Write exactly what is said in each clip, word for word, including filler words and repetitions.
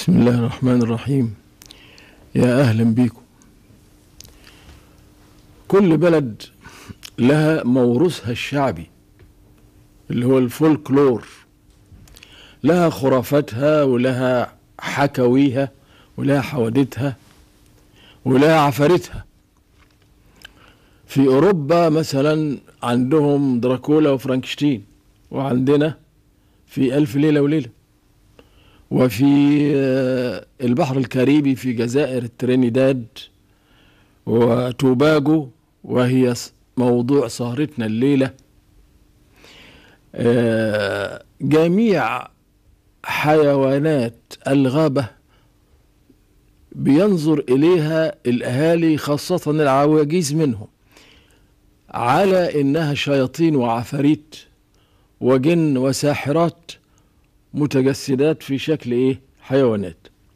بسم الله الرحمن الرحيم. يا أهلا بيكم. كل بلد لها موروثها الشعبي اللي هو الفولكلور، لها خرافاتها ولها حكاويها ولها حوادثها ولها عفاريتها. في أوروبا مثلا عندهم دراكولا وفرانكشتين، وعندنا في ألف ليلة وليلة، وفي البحر الكاريبي في جزائر ترينيداد وتوباجو، وهي موضوع سهرتنا الليلة. جميع حيوانات الغابة بينظر إليها الأهالي خاصة العواجيز منهم على إنها شياطين وعفاريت وجن وساحرات متجسدات في شكل إيه؟ حيوانات.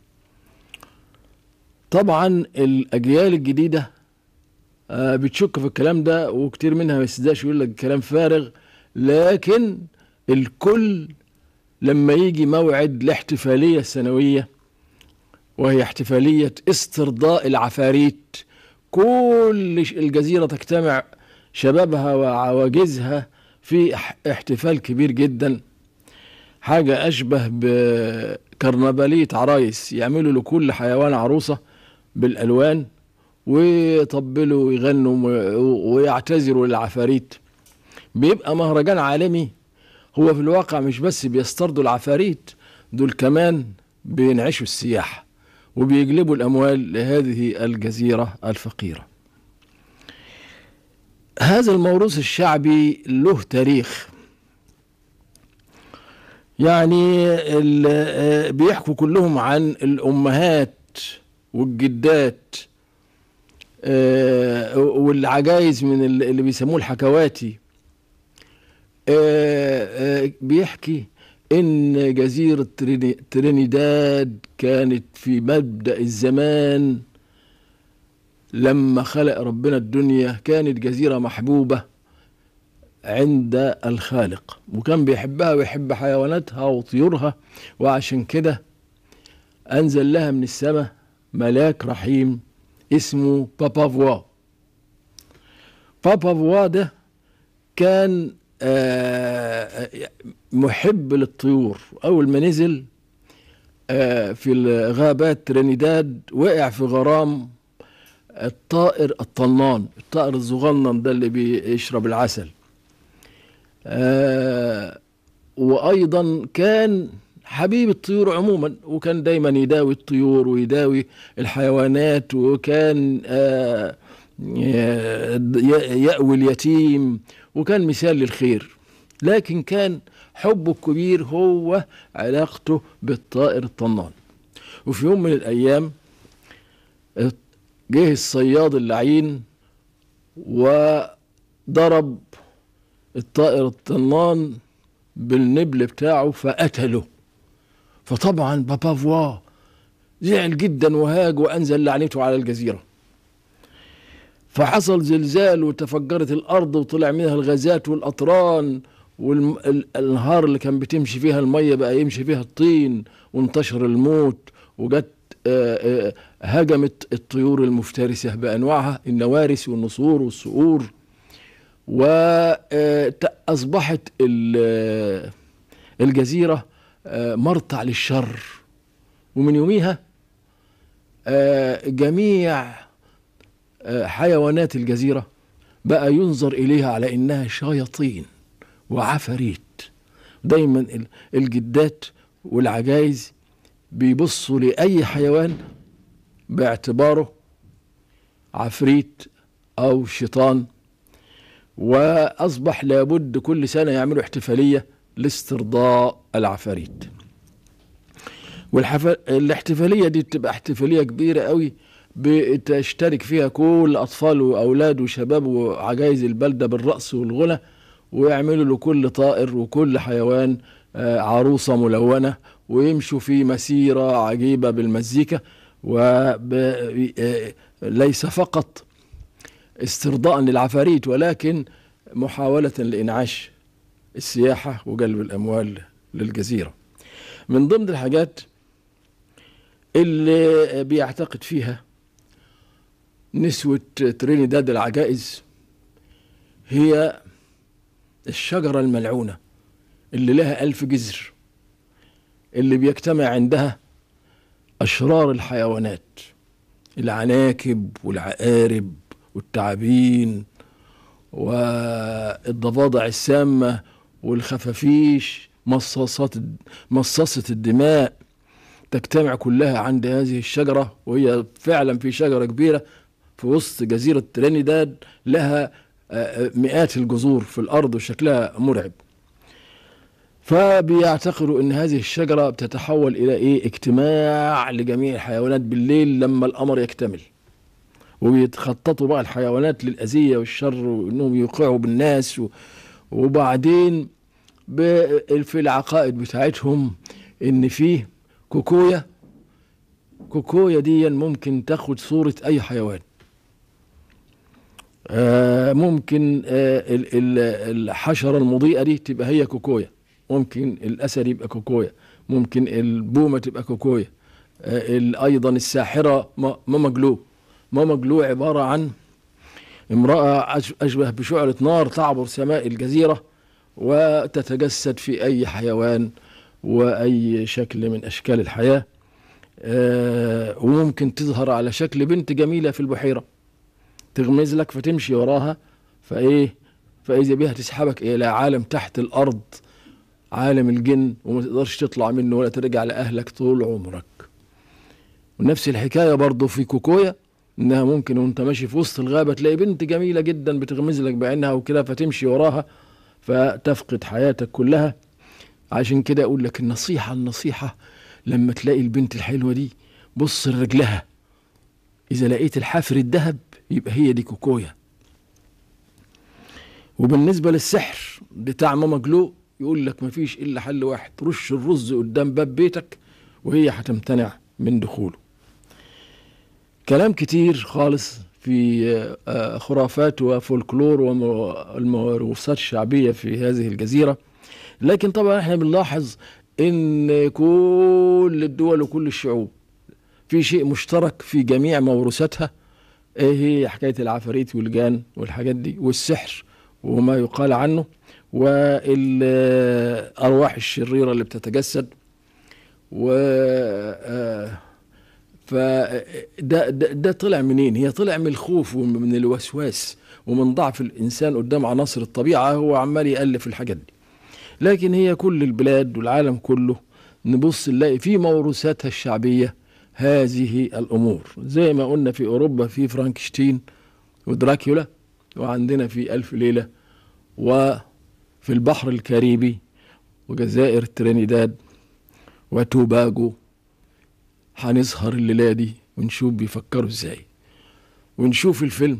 طبعا الأجيال الجديدة آه بتشك في الكلام ده، وكتير منها ما يصدقش، يقول لك كلام فارغ. لكن الكل لما يجي موعد الاحتفالية السنوية، وهي احتفالية استرضاء العفاريت، كل الجزيرة تجتمع شبابها وعواجزها في احتفال كبير جدا، حاجة أشبه بكرنفالية عرايس، يعملوا لكل حيوان عروسة بالألوان ويطبلوا ويغنوا ويعتذروا للعفاريت. بيبقى مهرجان عالمي. هو في الواقع مش بس بيسترضوا العفاريت، دول كمان بينعشوا السياحة وبيجلبوا الأموال لهذه الجزيرة الفقيرة. هذا الموروث الشعبي له تاريخ، يعني بيحكوا كلهم عن الأمهات والجدات والعجائز من اللي بيسموه الحكواتي. بيحكي إن جزيرة ترينيداد كانت في مبدأ الزمان لما خلق ربنا الدنيا، كانت جزيرة محبوبة عند الخالق، وكان بيحبها ويحب حيواناتها وطيورها، وعشان كده أنزل لها من السماء ملاك رحيم اسمه بابافوا. بابافوا ده كان محب للطيور. أول ما نزل في الغابات ترينيداد وقع في غرام الطائر الطنان، الطائر الصغنن ده اللي بيشرب العسل. آه وأيضا كان حبيب الطيور عموما، وكان دايما يداوي الطيور ويداوي الحيوانات، وكان آه يأوي اليتيم، وكان مثال للخير. لكن كان حبه الكبير هو علاقته بالطائر الطنان. وفي يوم من الأيام جه الصياد اللعين وضرب الطائر الطنان بالنبل بتاعه فقتله. فطبعا بابافوا زعل جدا وهاج وأنزل لعنته على الجزيرة. فحصل زلزال وتفجرت الأرض وطلع منها الغازات والأطران، والأنهار اللي كان بتمشي فيها المية بقى يمشي فيها الطين، وانتشر الموت، وجت هجمت الطيور المفترسة بأنواعها، النوارس والنسور والصقور، وأصبحت الجزيرة مرتع للشر. ومن يوميها جميع حيوانات الجزيرة بقى ينظر إليها على إنها شياطين وعفاريت. دايما الجدات والعجائز بيبصوا لأي حيوان باعتباره عفريت أو شيطان، وأصبح لابد كل سنة يعملوا احتفالية لاسترضاء العفاريت. والاحتفالية دي بتبقى احتفالية كبيرة قوي، بتشترك فيها كل أطفال وأولاد وشباب وعجائز البلدة بالرقص والغنى، ويعملوا لكل طائر وكل حيوان عروسة ملونة، ويمشوا في مسيرة عجيبة بالمزيكا، وليس فقط استرضاء للعفاريت ولكن محاولة لإنعاش السياحة وجلب الأموال للجزيرة. من ضمن الحاجات اللي بيعتقد فيها نسوة ترينيداد العجائز هي الشجرة الملعونة اللي لها ألف جذر، اللي بيجتمع عندها أشرار الحيوانات، العناكب والعقارب والتعابين والضفادع السامة والخفافيش، مصاصات مصاصة الدماء، تجتمع كلها عند هذه الشجرة. وهي فعلا في شجرة كبيرة في وسط جزيرة ترينيداد لها مئات الجذور في الأرض وشكلها مرعب. فبيعتقدوا ان هذه الشجرة بتتحول الى ايه؟ اجتماع لجميع الحيوانات بالليل لما القمر يكتمل، وبيتخططوا بقى الحيوانات للأذية والشر وانهم يوقعوا بالناس. وبعدين في العقائد بتاعتهم ان فيه كوكويا، كوكويا دي ممكن تاخد صورة اي حيوان. آه ممكن آه الحشرة المضيئة دي تبقى هي كوكويا، ممكن الأسد يبقى كوكويا، ممكن البومة تبقى كوكويا. آه أيضا الساحرة ماما جلو. ماما جلو عبارة عن امرأة أشبه بشعلة نار تعبر سماء الجزيرة وتتجسد في أي حيوان وأي شكل من أشكال الحياة. آه وممكن تظهر على شكل بنت جميلة في البحيرة، تغمز لك فتمشي وراها، فإيه فإذا بها تسحبك إلى عالم تحت الأرض، عالم الجن، وما تقدرش تطلع منه ولا ترجع لأهلك طول عمرك. ونفس الحكاية برضو في كوكويا، إنها ممكن وأنت ماشي في وسط الغابة تلاقي بنت جميلة جدا بتغمز لك بعينها وكده، فتمشي وراها فتفقد حياتك كلها. عشان كده أقول لك النصيحة النصيحة لما تلاقي البنت الحلوة دي بص لرجلها، إذا لقيت الحافر الذهب يبقى هي دي كوكويا. وبالنسبة للسحر بتاع ماما جلو يقول لك مفيش إلا حل واحد، رش الرز قدام باب بيتك وهي هتمتنع من دخوله. كلام كتير خالص في خرافات وفولكلور والموروثات الشعبية في هذه الجزيرة، لكن طبعا احنا بنلاحظ ان كل الدول وكل الشعوب في شيء مشترك في جميع موروثاتها، ايه هي حكاية العفاريت والجان والحاجات دي والسحر وما يقال عنه والأرواح الشريرة اللي بتتجسد. و فده ده, ده طلع منين؟ هي طلع من الخوف ومن الوسواس ومن ضعف الإنسان قدام عناصر الطبيعة، هو عمال يألف الحاجات دي. لكن هي كل البلاد والعالم كله نبص نلاقي في موروثاتها الشعبية هذه الأمور، زي ما قلنا في أوروبا في فرانكشتين ودراكولا، وعندنا في ألف ليلة، وفي البحر الكاريبي وجزائر ترينيداد وتوباجو. هنسهر الليلة دي ونشوف بيفكروا ازاي، ونشوف الفيلم.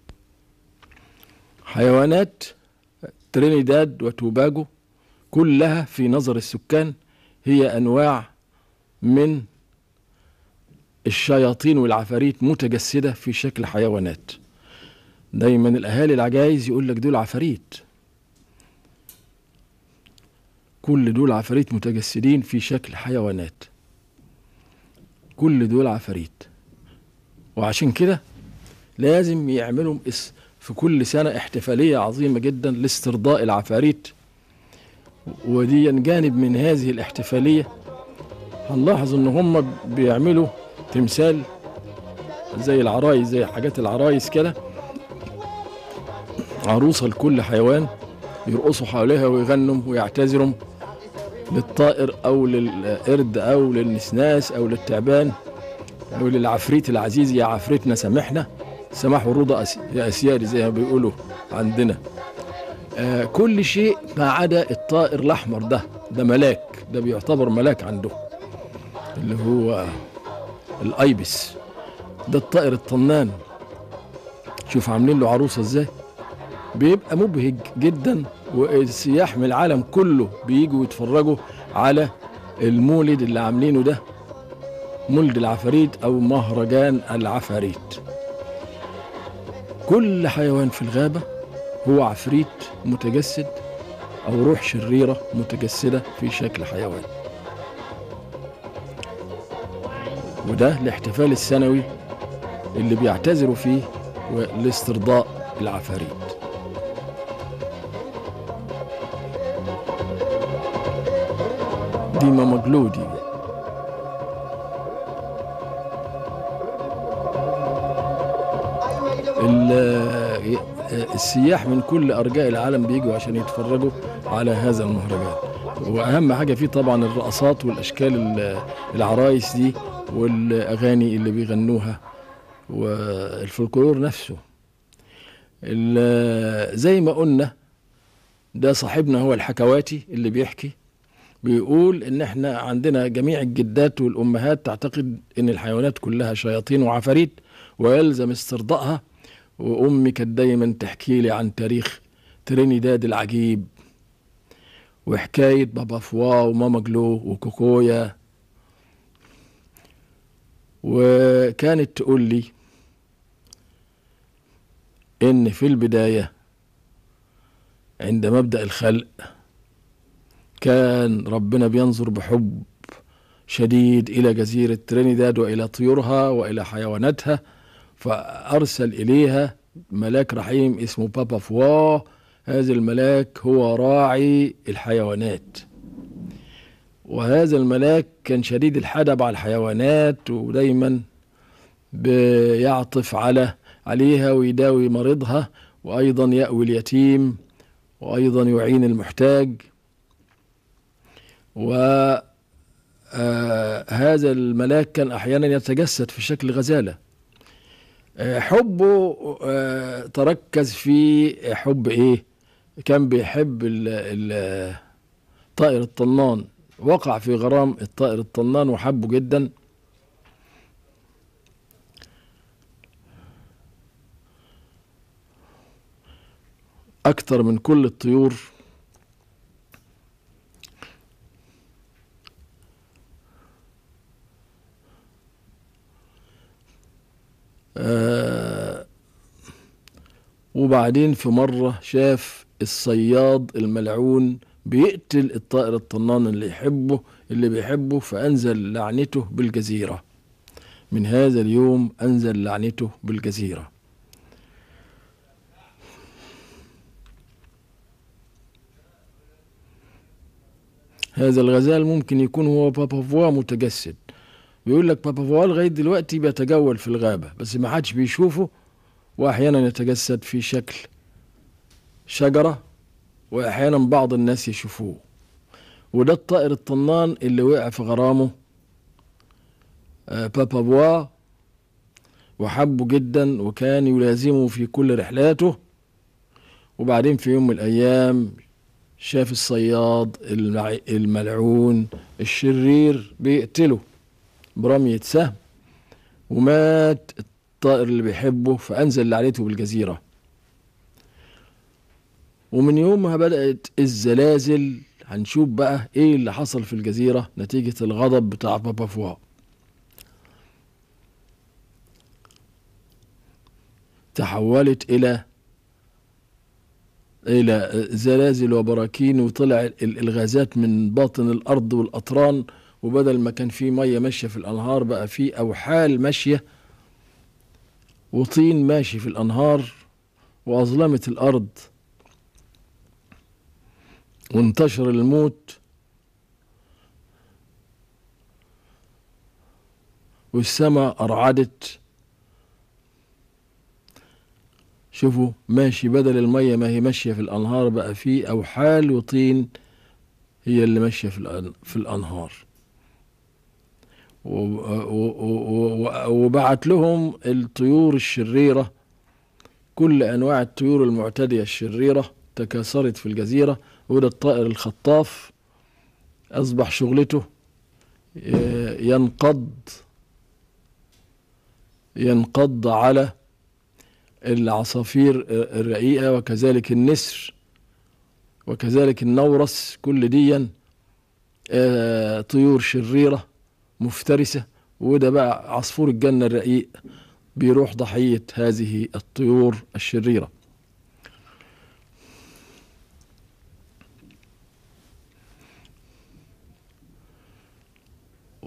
حيوانات ترينيداد وتوباجو كلها في نظر السكان هي أنواع من الشياطين والعفاريت متجسدة في شكل حيوانات. دايما الأهالي العجائز يقول لك دول عفاريت، كل دول عفاريت متجسدين في شكل حيوانات، كل دول عفاريت. وعشان كده لازم يعملوا في كل سنة احتفالية عظيمة جدا لاسترضاء العفاريت. ودي جانب من هذه الاحتفالية هنلاحظ ان هم بيعملوا تمثال زي العرايس، زي حاجات العرايس كده، عروسة لكل حيوان، يرقصوا حواليها ويغنوا ويعتذروا للطائر او للقرد او للنسناس او للتعبان او للعفريت العزيز، يا عفريتنا سامحنا، سماح ورضا يا اسيادي زي ما بيقولوا عندنا. آه كل شيء ما عدا الطائر الاحمر ده، ده ملاك، ده بيعتبر ملاك عنده، اللي هو الايبس، ده الطائر الطنان. شوف عاملين له عروسه ازاي، بيبقى مبهج جدا، والسياح من العالم كله بييجوا يتفرجوا على المولد اللي عاملينه ده، مولد العفاريت او مهرجان العفاريت. كل حيوان في الغابة هو عفريت متجسد او روح شريرة متجسدة في شكل حيوان. وده الاحتفال السنوي اللي بيعتذروا فيه لاسترضاء العفاريت. دي ماما جلو دي. السياح من كل أرجاء العالم بيجوا عشان يتفرجوا على هذا المهرجان، وأهم حاجة فيه طبعا الرقصات والأشكال العرايس دي والأغاني اللي بيغنوها والفلكلور نفسه. زي ما قلنا ده صاحبنا هو الحكواتي اللي بيحكي، بيقول ان احنا عندنا جميع الجدات والامهات تعتقد ان الحيوانات كلها شياطين وعفاريت ويلزم استرضائها، وامي كانت دايما تحكي لي عن تاريخ ترينيداد العجيب وحكاية بابا فوا وماما جلو وكوكويا، وكانت تقول لي ان في البداية عند مبدأ الخلق كان ربنا بينظر بحب شديد إلى جزيرة ترينيداد وإلى طيورها وإلى حيواناتها، فأرسل إليها ملاك رحيم اسمه بابا فوا. هذا الملاك هو راعي الحيوانات، وهذا الملاك كان شديد الحدب على الحيوانات ودايما بيعطف على عليها ويداوي مريضها، وأيضا يأوي اليتيم، وأيضا يعين المحتاج. وهذا الملاك كان أحيانا يتجسد في شكل غزالة. حبه تركز في حب إيه؟ كان بيحب الطائر الطنان، وقع في غرام الطائر الطنان وحبه جدا. أكثر من كل الطيور. آه وبعدين في مرة شاف الصياد الملعون بيقتل الطائر الطنان اللي يحبه اللي بيحبه، فأنزل لعنته بالجزيرة. من هذا اليوم أنزل لعنته بالجزيرة. هذا الغزال ممكن يكون هو بابا فوا متجسد. بيقول لك بابا فوا لغاية دلوقتي بيتجول في الغابة بس ما حدش بيشوفه، وأحيانا يتجسد في شكل شجرة، وأحيانا بعض الناس يشوفوه. وده الطائر الطنان اللي وقع في غرامه بابا فوا وحبه جدا وكان يلازمه في كل رحلاته. وبعدين في يوم من الأيام شاف الصياد الملعون الشرير بيقتله برمية سهم، ومات الطائر اللي بيحبه، فأنزل لعنته بالجزيرة. ومن يومها بدأت الزلازل. هنشوف بقى ايه اللي حصل في الجزيرة نتيجة الغضب بتاع بابا فوا. تحولت إلى إلى زلازل وبراكين، وطلع الغازات من باطن الأرض والأطران، وبدل ما كان في مية ماشية في الأنهار بقى في أوحال ماشية وطين ماشي في الأنهار، وأظلمت الأرض وانتشر الموت، والسماء أرعدت. شوفوا ماشي بدل المية ما هي ماشية في الأنهار بقى في أوحال وطين هي اللي ماشية في في الأنهار. وبعت لهم الطيور الشريرة، كل أنواع الطيور المعتدية الشريرة تكاثرت في الجزيرة. وده الطائر الخطاف أصبح شغلته ينقض ينقض على العصافير الرقيقة، وكذلك النسر وكذلك النورس. كل دي طيور شريرة مفترسة، وده بقى عصفور الجنة الرقيق بيروح ضحية هذه الطيور الشريرة.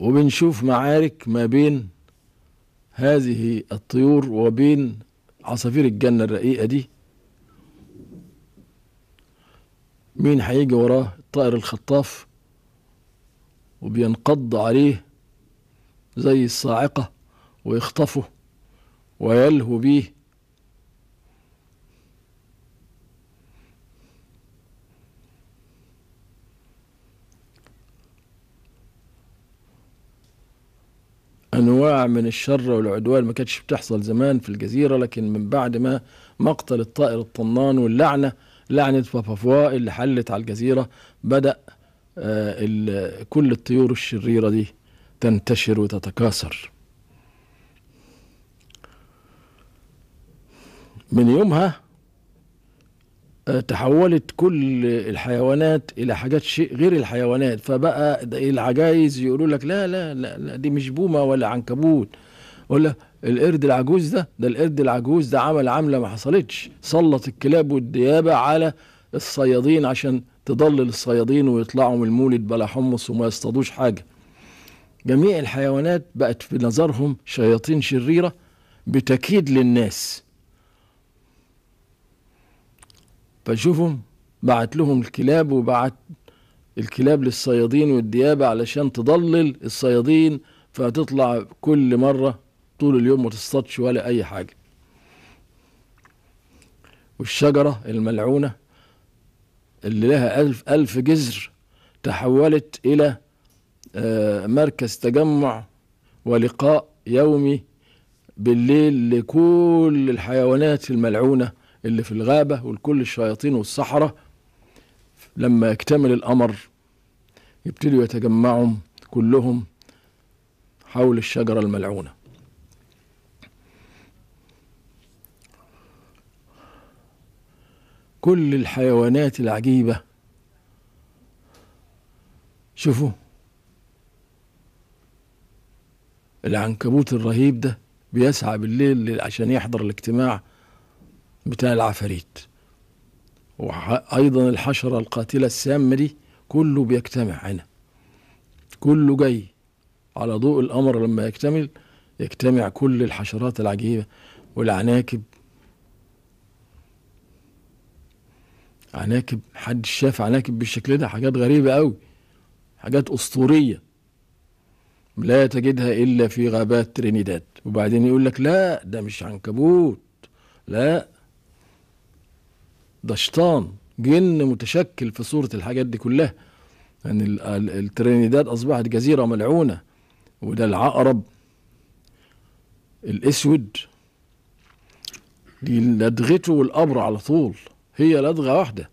وبنشوف معارك ما بين هذه الطيور وبين عصافير الجنة الرقيقة دي. مين هيجي وراه؟ الطائر الخطاف، وبينقض عليه زي الصاعقة ويخطفه ويلهو بيه. أنواع من الشر والعدوان ما كانتش بتحصل زمان في الجزيرة، لكن من بعد ما مقتل الطائر الطنان واللعنة، لعنة بابافوا اللي حلت على الجزيرة، بدأ آه كل الطيور الشريرة دي تنتشر وتتكاثر. من يومها آه تحولت كل الحيوانات إلى حاجات شيء غير الحيوانات، فبقى العجايز يقولوا لك لا لا لا, لا دي مش بومة ولا عنكبوت ولا القرد العجوز ده ده القرد العجوز ده عمل عملة ما حصلتش، سلط الكلاب والديابة على الصيادين عشان تضلل الصيادين ويطلعوا من المولد بلا حمص وما يصطادوش حاجة. جميع الحيوانات بقت في نظرهم شياطين شريرة بتكيد للناس. فشوفهم بعت لهم الكلاب، وبعت الكلاب للصيادين والديابة علشان تضلل الصيادين، فتطلع كل مرة طول اليوم ما تصطادش ولا أي حاجة. والشجرة الملعونة اللي لها ألف ألف جذر تحولت إلى مركز تجمع ولقاء يومي بالليل لكل الحيوانات الملعونة اللي في الغابة ولكل الشياطين والسحرة. لما يكتمل القمر يبتدوا يتجمعوا كلهم حول الشجرة الملعونة. كل الحيوانات العجيبة، شوفوا العنكبوت الرهيب ده بيسعى بالليل عشان يحضر الاجتماع بتاع العفاريت، وأيضا الحشرة القاتلة السامة دي كله بيجتمع هنا، كله جاي على ضوء القمر. لما يكتمل يجتمع كل الحشرات العجيبة والعناكب. عناكب، حد شاف عناكب بالشكل ده؟ حاجات غريبة قوي، حاجات أسطورية لا تجدها إلا في غابات ترينيداد. وبعدين يقول لك لا ده مش عنكبوت، لا ده شيطان جن متشكل في صورة الحاجات دي كلها. يعني الترينيداد أصبحت جزيرة ملعونة. وده العقرب الأسود، دي لدغته والقبر على طول، هي لدغة واحدة.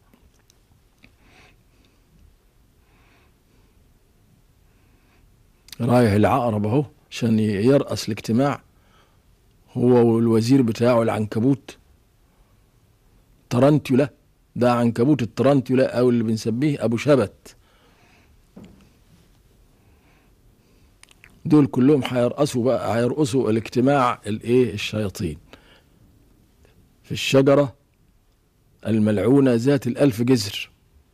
رايح العقرب اهو عشان يرأس الاجتماع، هو والوزير بتاعه العنكبوت ترنتيولا، ده عنكبوت الترنتيولا او اللي بنسميه ابو شبت. دول كلهم هيرقصوا بقى، هيرقصوا الاجتماع الايه الشياطين في الشجرة الملعونة ذات الألف جذر.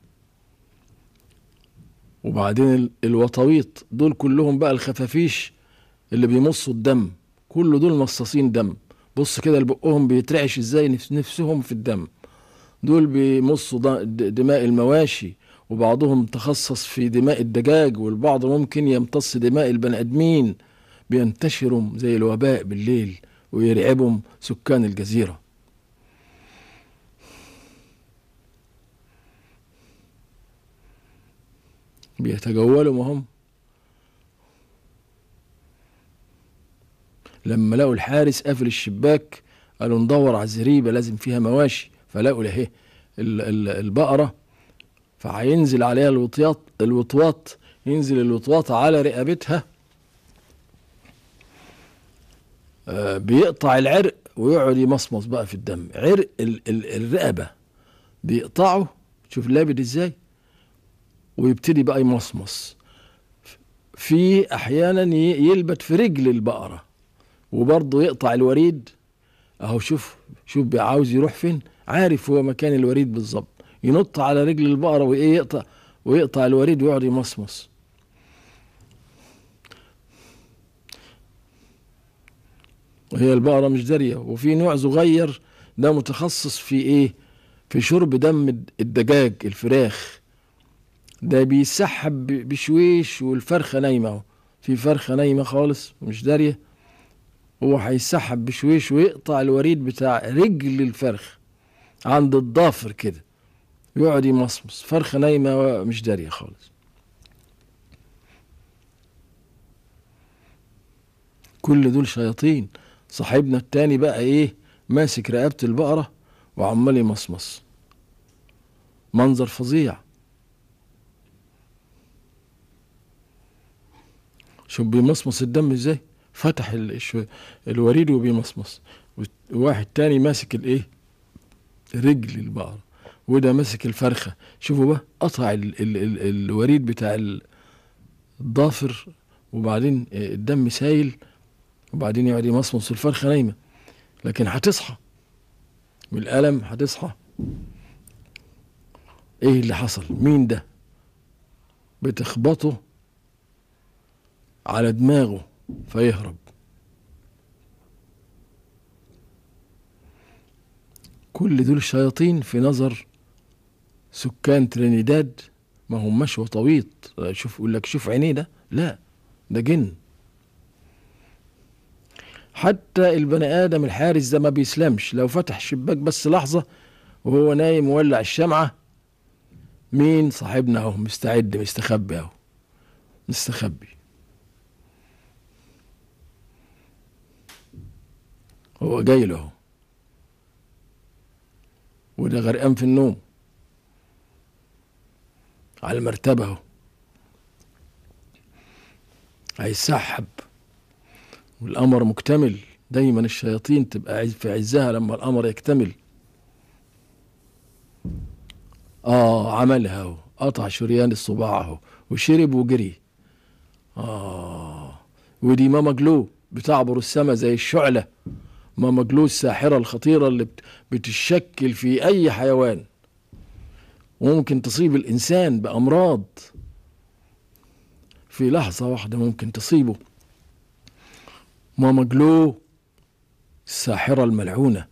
وبعدين الوطويط دول كلهم بقى الخفافيش اللي بيمصوا الدم، كل دول مصاصين دم. بص كده لبقهم بيترعش ازاي، نفسهم في الدم. دول بيمصوا دماء المواشي، وبعضهم تخصص في دماء الدجاج، والبعض ممكن يمتص دماء البني ادمين. بينتشروا زي الوباء بالليل ويرعبهم سكان الجزيرة. بيتجولوا معهم. لما لقوا الحارس قافل الشباك قالوا ندور على الزريبة لازم فيها مواشي، فلقوا له البقرة، فهينزل عليها الوطياط الوطواط ينزل الوطواط على رقبتها، آه بيقطع العرق ويقعد يمصمص بقى في الدم. عرق ال ال الرقبة بيقطعه، شوف لابد ازاي، ويبتدي بقى يمصمص. في احيانا يلبت في رجل البقرة وبرضه يقطع الوريد اهو. شوف شوف عاوز يروح فين، عارف هو مكان الوريد بالظبط، ينط على رجل البقرة وايه يقطع ويقطع الوريد ويقعد يمصمص. وهي البقرة مش دارية. وفي نوع صغير ده متخصص في ايه؟ في شرب دم الدجاج الفراخ، ده بيسحب بشويش والفرخة نايمة اهو، في فرخة نايمة خالص مش دارية، هو هيسحب بشويش ويقطع الوريد بتاع رجل الفرخ عند الضافر كده، يقعد يمصمص، فرخة نايمة مش دارية خالص. كل دول شياطين. صاحبنا التاني بقى ايه؟ ماسك رقبة البقرة وعمال يمصمص، منظر فظيع. شوف بيمصمص الدم ازاي، فتح الوريد وبيمصمص. وواحد تاني ماسك الايه؟ رجل البقرة، وده ماسك الفرخة. شوفوا بقى، قطع ال ال ال الوريد بتاع الضافر، وبعدين الدم سايل، وبعدين يقعد يمصمص. الفرخة نايمة لكن هتصحى من الألم، هتصحى. ايه اللي حصل؟ مين ده؟ بتخبطه على دماغه فيهرب. كل دول شياطين في نظر سكان ترينيداد، ما هماش وطويط. شوف يقول لك شوف عينيه ده، لا ده جن. حتى البني ادم الحارس ده ما بيسلمش، لو فتح الشباك بس لحظة وهو نايم وولع الشمعة، مين صاحبنا اهو مستعد، مستخبي اهو، مستخبي. هو جاي له، وده غرقان في النوم على المرتبة اهو، هيسحب. والقمر مكتمل، دايما الشياطين تبقى في عزها لما القمر يكتمل. اه عملها اهو، قطع شريان الصباع اهو، وشرب وجري. اه ودي ماما جلو بتعبر السما زي الشعلة. ماما جلو الساحرة الخطيرة اللي بتشكل في اي حيوان، وممكن تصيب الانسان بامراض في لحظة واحدة، ممكن تصيبه. ماما جلو الساحرة الملعونة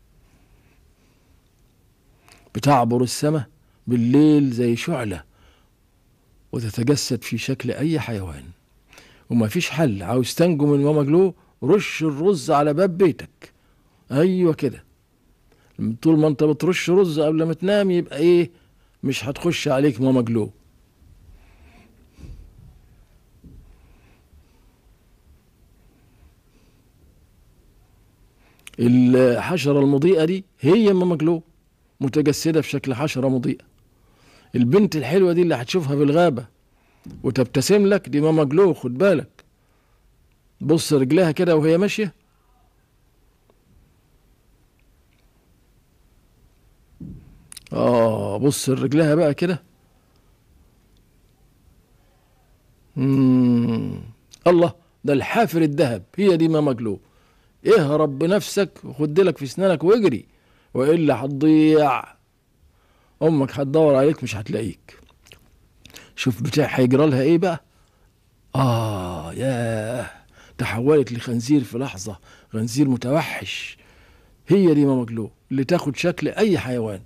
بتعبر السماء بالليل زي شعلة، وتتجسد في شكل أي حيوان. وما فيش حل، عاوز تنجو من ماما جلو، رش الرز على باب بيتك. أيوة كده، طول ما انت بترش رز قبل ما تنام يبقى ايه؟ مش هتخش عليك ماما جلو. الحشرة المضيئة دي هي ماما جلو، متجسدة في شكل حشرة مضيئة. البنت الحلوة دي اللي هتشوفها في الغابة وتبتسم لك، دي ماما جلو، خد بالك. بص رجلها كده وهي ماشية، اه بص رجلها بقى كده. مم. الله، ده الحافر الذهب، هي دي ماما جلو. اهرب بنفسك وخد لك في اسنانك واجري، والا هتضيع. امك هتدور عليك مش هتلاقيك. شوف بتاع هيجرى لها ايه بقى. اه ياه، تحولت لخنزير في لحظة، خنزير متوحش. هي دي ماما جلو اللي تاخد شكل اي حيوان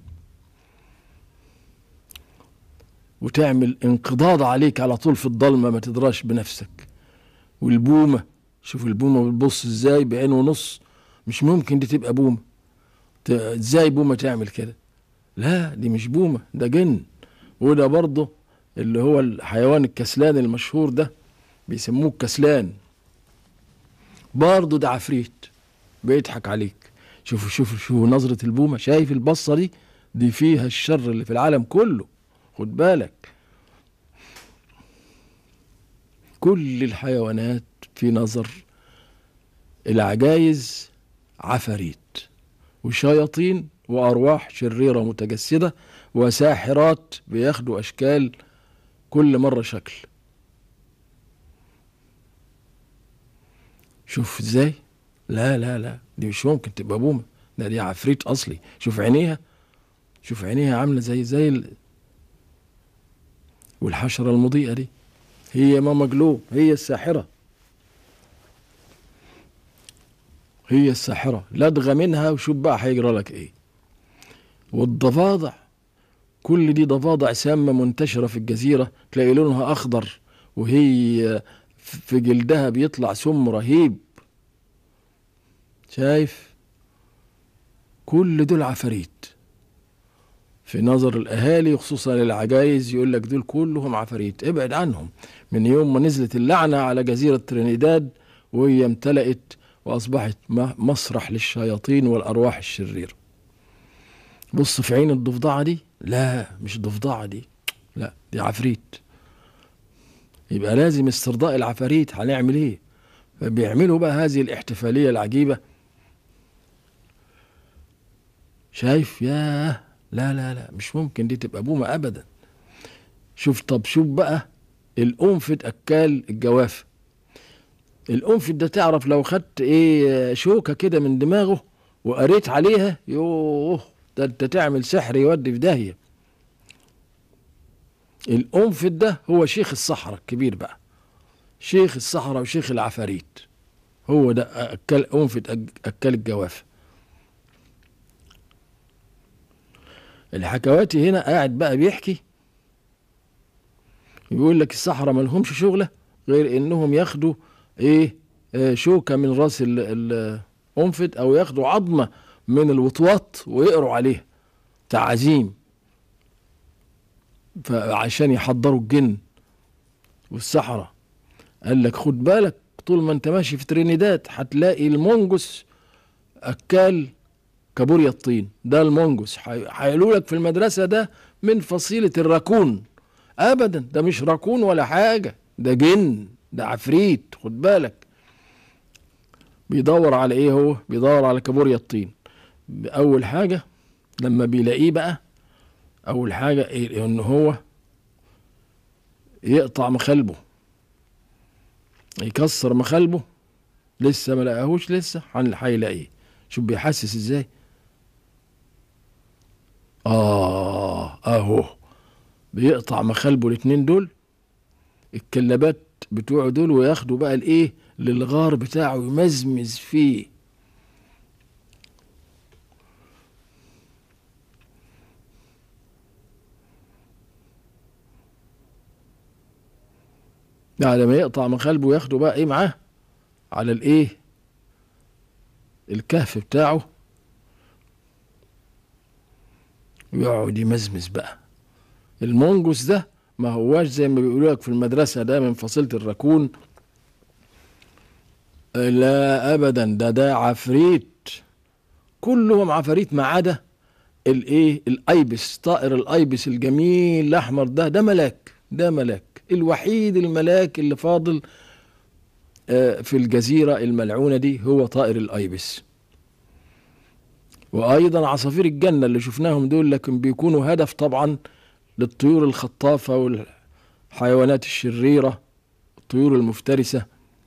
وتعمل انقضاض عليك على طول في الضلمة، ما تدراش بنفسك. والبومة، شوف البومة بتبص ازاي بعين ونص، مش ممكن دي تبقى بومة. ازاي بومة تعمل كده؟ لا دي مش بومة، ده جن. وده برضه اللي هو الحيوان الكسلان المشهور ده، بيسموه كسلان، برضه ده عفريت بيضحك عليك. شوفوا شوفوا شوفوا نظرة البومة، شايف البصة دي؟ دي فيها الشر اللي في العالم كله، خد بالك. كل الحيوانات في نظر العجايز عفاريت وشياطين وأرواح شريرة متجسدة وساحرات بياخدوا أشكال كل مرة شكل. شوف ازاي، لا لا لا دي مش ممكن تبقى بومة، ده دي عفريت أصلي. شوف عينيها، شوف عينيها عاملة زي زي ال... والحشرة المضيئة دي هي ماما جلو، هي الساحرة. هي الساحرة، لدغة منها وشوف بقى هيجرى لك ايه. والضفادع، كل دي ضفادع سامة منتشرة في الجزيرة، تلاقي لونها أخضر وهي في جلدها بيطلع سم رهيب. شايف؟ كل دول عفاريت في نظر الأهالي، خصوصا العجايز، يقول لك دول كلهم عفاريت، ابعد عنهم. من يوم ما نزلت اللعنة على جزيرة ترينيداد وهي امتلأت وأصبحت مسرح للشياطين والأرواح الشريرة. بص في عين الضفدعة دي، لا مش ضفدعة دي، لا دي عفريت. يبقى لازم استرضاء العفاريت، هنعمل ايه؟ فبيعملوا بقى هذه الاحتفالية العجيبة. شايف؟ ياه، لا لا لا مش ممكن دي تبقى بومة ابدا. شوف، طب شوف بقى القنفذ اكال الجوافة. القنفذ ده تعرف لو خدت ايه شوكة كده من دماغه وقريت عليها، يوه ده انت تعمل سحر يودي في داهية. القنفذ ده هو شيخ الصحراء الكبير بقى، شيخ الصحراء وشيخ العفاريت، هو ده أكل قنفذ أكل الجوافة. الحكواتي هنا قاعد بقى بيحكي، يقول لك الصحراء ما لهمش شغلة غير انهم ياخدوا ايه آه شوكة من راس القنفذ او ياخدوا عظمة من الوطواط ويقروا عليها تعازيم، فعشان يحضروا الجن والسحرة. قال لك خد بالك طول ما انت ماشي في ترينيداد هتلاقي المونجوس اكال كابوريا الطين. ده المونجوس هيقولوا لك في المدرسة ده من فصيلة الراكون. ابدا، ده مش راكون ولا حاجة، ده جن، ده عفريت، خد بالك. بيدور على ايه؟ هو بيدور على كابوريا الطين. اول حاجة لما بيلاقيه بقى، اول حاجة إيه؟ ان هو يقطع مخالبه، يكسر مخالبه. لسه ما لقاهوش، لسه هيلاقيه. شوف بيحسس ازاي. اه اهو بيقطع مخالبه الاتنين دول، الكلابات بتوعه دول، وياخدوا بقى الايه للغار بتاعه يمزمز فيه. بعد ما يقطع مخالبه ياخدوا بقى ايه معاه على الايه الكهف بتاعه، ويقعد يمزمز بقى. المونجوس ده ما هواش زي ما بيقولوا لك في المدرسة ده من فصيلة الراكون، لا ابدا، ده ده عفريت، كلهم عفاريت ما عدا الايه الايبس، طائر الايبس الجميل الاحمر ده، ده ملاك، ده ملاك الوحيد الملاك اللي فاضل في الجزيرة الملعونة دي، هو طائر الايبس. وايضا عصافير الجنة اللي شفناهم دول، لكن بيكونوا هدف طبعا للطيور الخطافة والحيوانات الشريرة، الطيور المفترسة.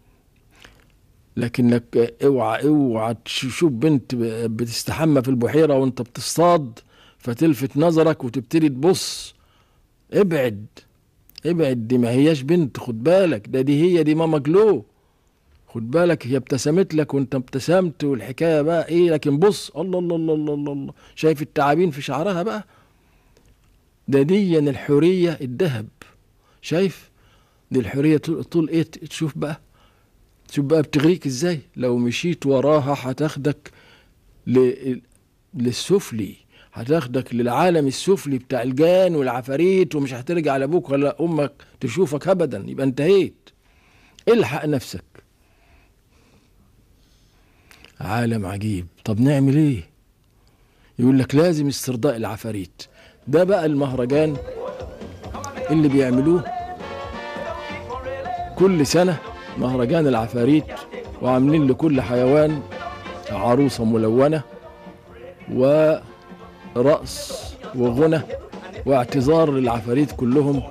لكنك اوعى اوعى تشوف بنت بتستحمى في البحيرة وانت بتصطاد فتلفت نظرك وتبتدي تبص، ابعد ابعد، دي ما هياش بنت، خد بالك، ده دي هي دي ماما جلو، خد بالك، هي ابتسمت لك وانت ابتسمت والحكاية بقى ايه، لكن بص، الله الله الله الله الله, الله. شايف التعابين في شعرها بقى، ده دي الحورية الذهب. شايف دي الحورية طول ايه، تشوف بقى، شوف بقى بتغريك ازاي، لو مشيت وراها هتاخدك للسفلي، هتاخدك للعالم السفلي بتاع الجان والعفاريت، ومش هترجع لابوك ولا امك تشوفك ابدا، يبقى انتهيت. الحق نفسك. عالم عجيب. طب نعمل ايه؟ يقول لك لازم استرضاء العفاريت. ده بقى المهرجان اللي بيعملوه كل سنة، مهرجان العفاريت، وعاملين لكل حيوان عروسة ملونة ورقص وغنى واعتذار للعفاريت كلهم،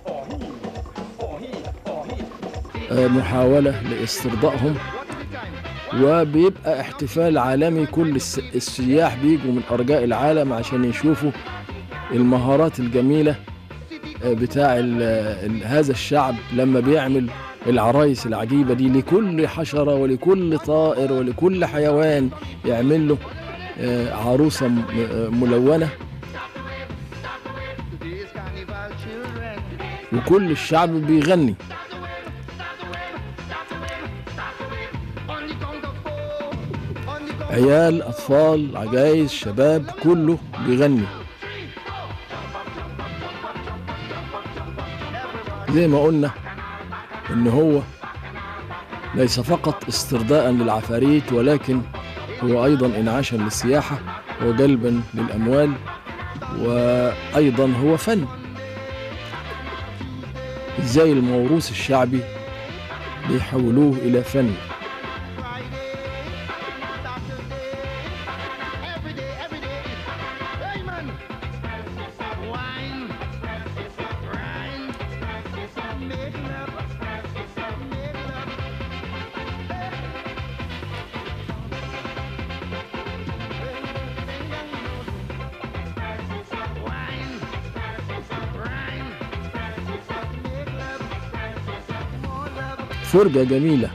محاولة لاسترضائهم. وبيبقى احتفال عالمي، كل السياح بيجوا من أرجاء العالم عشان يشوفوا المهارات الجميلة بتاع ال ال هذا الشعب لما بيعمل العرايس العجيبة دي لكل حشرة ولكل طائر ولكل حيوان، يعمل له عروسة ملونة، وكل الشعب بيغني، عيال أطفال عجايز شباب كله بيغني. زي ما قلنا إن هو ليس فقط استرضاء للعفاريت، ولكن هو أيضا إنعاشا للسياحة وجلبا للأموال، وأيضا هو فن. إزاي الموروث الشعبي بيحولوه إلى فن. فرجة جميلة.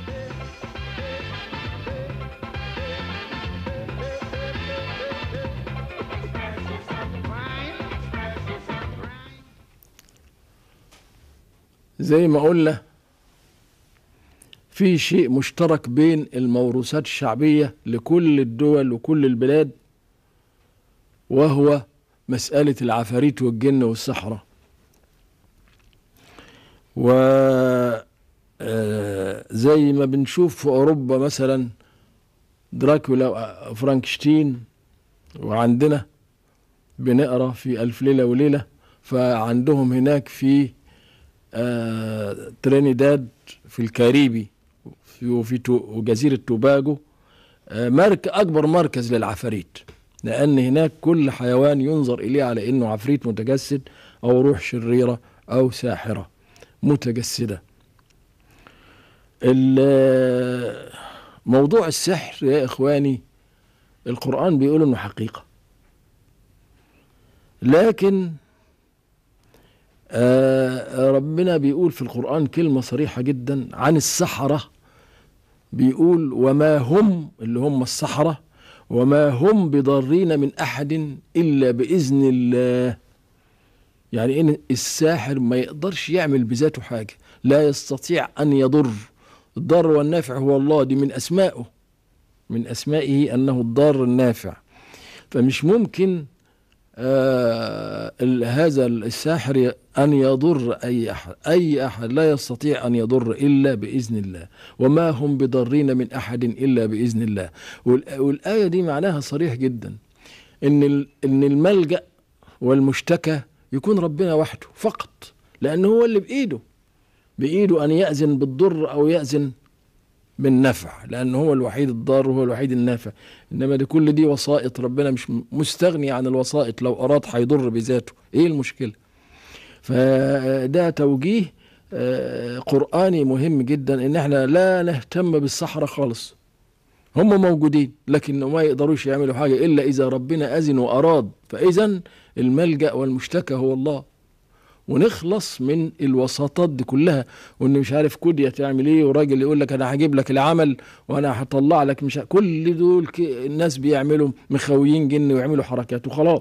زي ما قلنا في شيء مشترك بين الموروثات الشعبية لكل الدول وكل البلاد، وهو مسألة العفاريت والجن والسحرة. و زي ما بنشوف في أوروبا مثلا دراكولا وفرانكشتين، وعندنا بنقرأ في ألف ليلة وليلة، فعندهم هناك في ترينيداد في الكاريبي وفي جزيرة توباغو مركز أكبر مركز للعفاريت، لأن هناك كل حيوان ينظر إليه على إنه عفريت متجسد أو روح شريرة أو ساحرة متجسدة. موضوع السحر يا إخواني القرآن بيقول إنه حقيقة، لكن آه ربنا بيقول في القرآن كلمة صريحة جدا عن السحرة، بيقول وما هم اللي هم السحرة وما هم بضارين من أحد إلا بإذن الله. يعني إن الساحر ما يقدرش يعمل بذاته حاجة، لا يستطيع أن يضر. الضار والنافع هو الله، دي من أسمائه، من أسمائه أنه الضار النافع. فمش ممكن آه هذا الساحر أن يضر أي أحد، أي أحد لا يستطيع أن يضر إلا بإذن الله، وما هم بضارين من أحد إلا بإذن الله. والآية دي معناها صريح جدا، إن إن الملجأ والمشتكى يكون ربنا وحده فقط، لأنه هو اللي بإيده بإيده أن يأذن بالضر أو يأذن بالنفع، لأنه هو الوحيد الضار وهو الوحيد النافع. إنما دي كل دي وسائط، ربنا مش مستغني عن الوسائط، لو أراد هيضر بذاته، إيه المشكلة؟ فده توجيه قرآني مهم جدا، إن احنا لا نهتم بالسحرة خالص. هم موجودين لكن ما يقدروش يعملوا حاجة إلا إذا ربنا أذن وأراد، فإذا الملجأ والمشتكى هو الله، ونخلص من الوساطات دي كلها، وان مش عارف كوديا تعمل ايه، وراجل يقول لك انا هجيب لك العمل وانا هطلع لك، مش كل دول الناس بيعملوا مخاويين جن ويعملوا حركات وخلاص.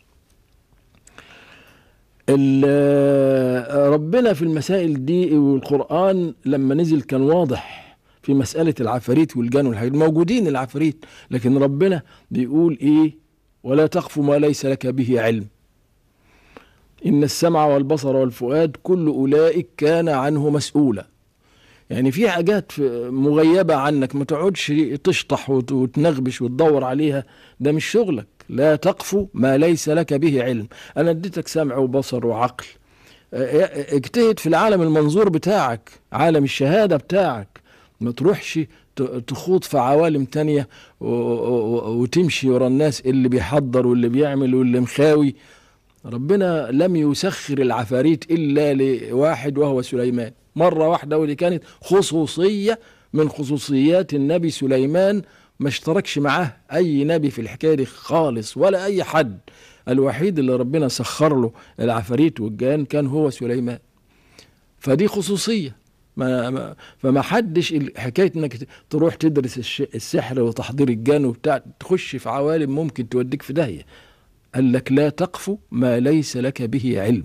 ربنا في المسائل دي والقرآن لما نزل كان واضح في مسألة العفاريت والجن والحاجات، موجودين العفاريت، لكن ربنا بيقول ايه؟ ولا تقف ما ليس لك به علم، إن السمع والبصر والفؤاد كل أولئك كان عنه مسؤولا. يعني في حاجات مغيبة عنك، ما تقعدش تشطح وتنغبش وتدور عليها، ده مش شغلك. لا تقف ما ليس لك به علم. أنا اديتك سمع وبصر وعقل، اجتهد في العالم المنظور بتاعك، عالم الشهادة بتاعك، ما تروحش تخوض في عوالم تانية وتمشي ورا الناس اللي بيحضر واللي بيعمل واللي مخاوي. ربنا لم يسخر العفاريت إلا لواحد وهو سليمان، مرة واحدة، ودي كانت خصوصية من خصوصيات النبي سليمان ما اشتركش معاه اي نبي في الحكايه دي خالص ولا اي حد. الوحيد اللي ربنا سخر له العفاريت والجان كان هو سليمان. فدي خصوصيه. ما ما فما حدش حكايه انك تروح تدرس السحر وتحضير الجان وبتاع تخش في عوالم ممكن توديك في داهيه. قال لك لا تقف ما ليس لك به علم.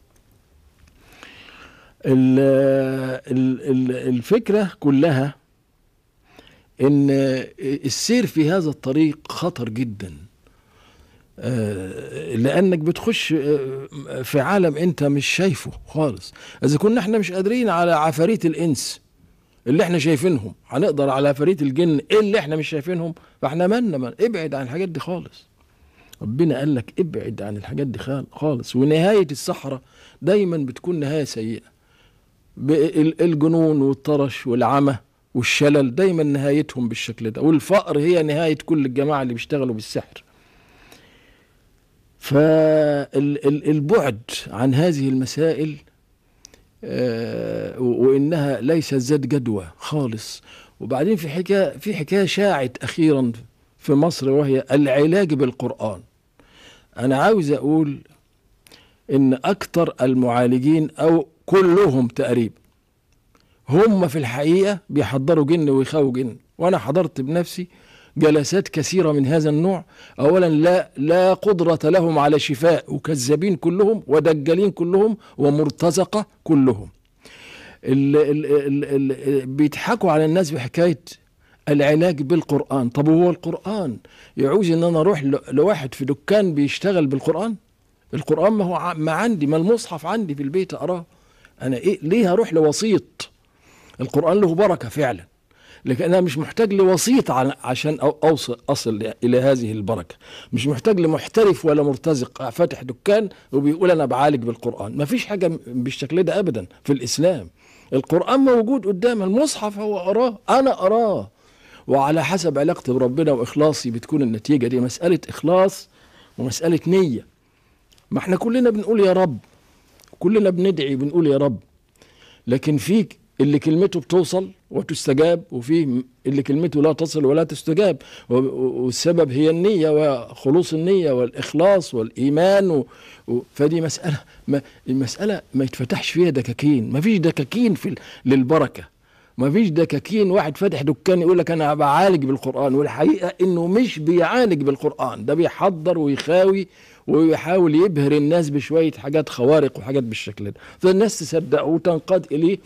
الفكره كلها ان السير في هذا الطريق خطر جدا، لانك بتخش في عالم انت مش شايفه خالص. اذا كنا احنا مش قادرين على عفاريت الانس اللي احنا شايفينهم، هنقدر على عفاريت الجن اللي احنا مش شايفينهم؟ فاحنا مالنا من ابعد عن الحاجات دي خالص. ربنا قال لك ابعد عن الحاجات دي خالص. ونهايه السحره دايما بتكون نهايه سيئه. الجنون والطرش والعمى والشلل دايما نهايتهم بالشكل ده، والفقر هي نهايه كل الجماعه اللي بيشتغلوا بالسحر. فالبعد عن هذه المسائل وإنها ليست ذات جدوى خالص. وبعدين في حكاية في حكاية شاعت أخيرا في مصر، وهي العلاج بالقرآن. أنا عاوز أقول إن أكثر المعالجين أو كلهم تقريبا هم في الحقيقة بيحضروا جن ويخاووا جن. وأنا حضرت بنفسي جلسات كثيرة من هذا النوع. أولا لا لا قدرة لهم على شفاء، وكذابين كلهم ودجالين كلهم ومرتزقة كلهم. ال ال ال ال بيضحكوا على الناس بحكاية العلاج بالقرآن. طب هو القرآن يعوز ان انا اروح لواحد في دكان بيشتغل بالقرآن؟ القرآن ما هو ما عندي، ما المصحف عندي في البيت اقراه. انا ايه ليه هروح لوسيط؟ القرآن له بركة فعلا، لكن أنا مش محتاج لوسيط عشان أوصل أصل إلى هذه البركة. مش محتاج لمحترف ولا مرتزق فاتح دكان وبيقول أنا بعالج بالقرآن. ما فيش حاجة بالشكل ده أبدا في الإسلام. القرآن موجود قدام، المصحف هو أراه، أنا أراه، وعلى حسب علاقتي بربنا وإخلاصي بتكون النتيجة دي. مسألة إخلاص ومسألة نية. ما احنا كلنا بنقول يا رب، كلنا بندعي بنقول يا رب، لكن فيك اللي كلمته بتوصل وتستجاب، وفيه اللي كلمته لا تصل ولا تستجاب. والسبب هي النية وخلوص النية والإخلاص والإيمان و... و... فدي مسألة ما المسألة ما يتفتحش فيها دكاكين. ما فيش دكاكين في ال... للبركة. ما فيش دكاكين واحد فاتح دكان يقول لك أنا بعالج بالقرآن، والحقيقة إنه مش بيعالج بالقرآن، ده بيحضر ويخاوي ويحاول يبهر الناس بشوية حاجات خوارق وحاجات بالشكل ده، فالناس تصدق وتنقاد إليه.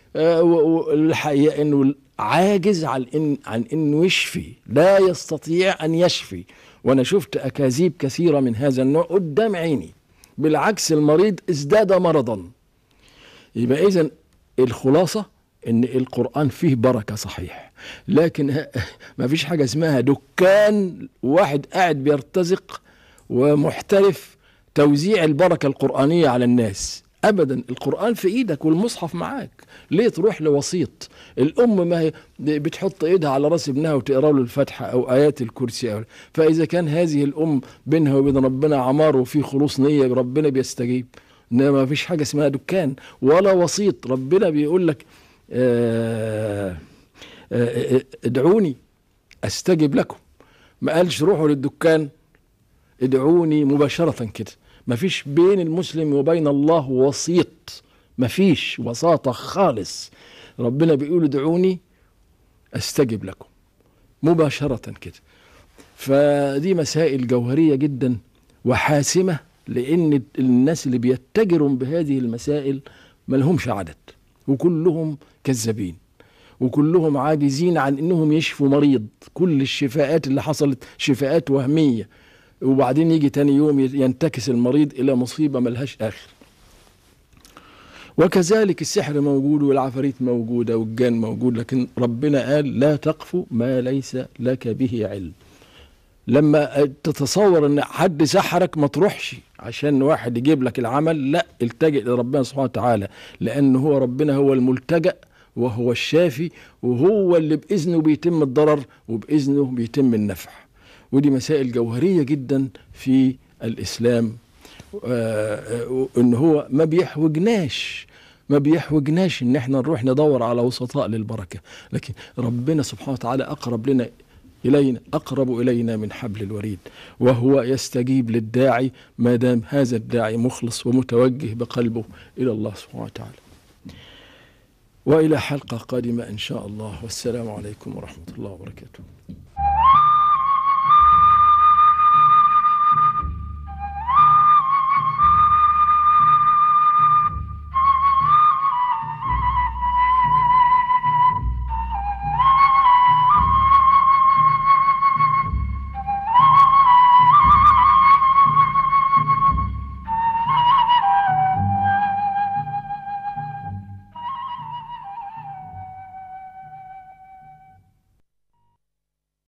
والحقيقة انه عاجز عن إن عن انه يشفي، لا يستطيع ان يشفي. وانا شفت اكاذيب كثيرة من هذا النوع قدام عيني. بالعكس المريض ازداد مرضا. يبقى اذن الخلاصة ان القرآن فيه بركة صحيح، لكن ما فيش حاجة اسمها دكان واحد قاعد بيرتزق ومحترف توزيع البركة القرآنية على الناس. ابدا، القرآن في ايدك والمصحف معاك، ليه تروح لوسيط؟ الام ما هي بتحط ايدها على راس ابنها وتقرا له الفاتحه او ايات الكرسي أو. فاذا كان هذه الام بينها وبين ربنا عمار وفي خلوص نيه ربنا بيستجيب. انما ما فيش حاجه اسمها دكان ولا وسيط. ربنا بيقول لك آآ آآ ادعوني استجب لكم، ما قالش روحوا للدكان، ادعوني مباشره كده. ما فيش بين المسلم وبين الله وسيط، ما فيش وساطة خالص. ربنا بيقول ادعوني استجب لكم مباشرة كده. فدي مسائل جوهرية جدا وحاسمة، لأن الناس اللي بيتجروا بهذه المسائل ما لهمش عدد، وكلهم كذابين، وكلهم عاجزين عن انهم يشفوا مريض. كل الشفاءات اللي حصلت شفاءات وهمية، وبعدين يجي تاني يوم ينتكس المريض إلى مصيبة ملهاش آخر. وكذلك السحر موجود والعفاريت موجودة والجان موجود، لكن ربنا قال لا تقف ما ليس لك به علم. لما تتصور ان حد سحرك ما تروحش عشان واحد يجيب لك العمل، لا، التجئ لربنا سبحانه وتعالى، لأنه هو ربنا هو الملتجأ وهو الشافي، وهو اللي بإذنه بيتم الضرر وبإذنه بيتم النفع. ودي مسائل جوهرية جدا في الإسلام. آه إن هو ما بيحوجناش ما بيحوجناش إن احنا نروح ندور على وسطاء للبركة، لكن ربنا سبحانه وتعالى أقرب لنا إلينا أقرب إلينا من حبل الوريد، وهو يستجيب للداعي ما دام هذا الداعي مخلص ومتوجه بقلبه إلى الله سبحانه وتعالى. وإلى حلقة قادمة إن شاء الله، والسلام عليكم ورحمة الله وبركاته.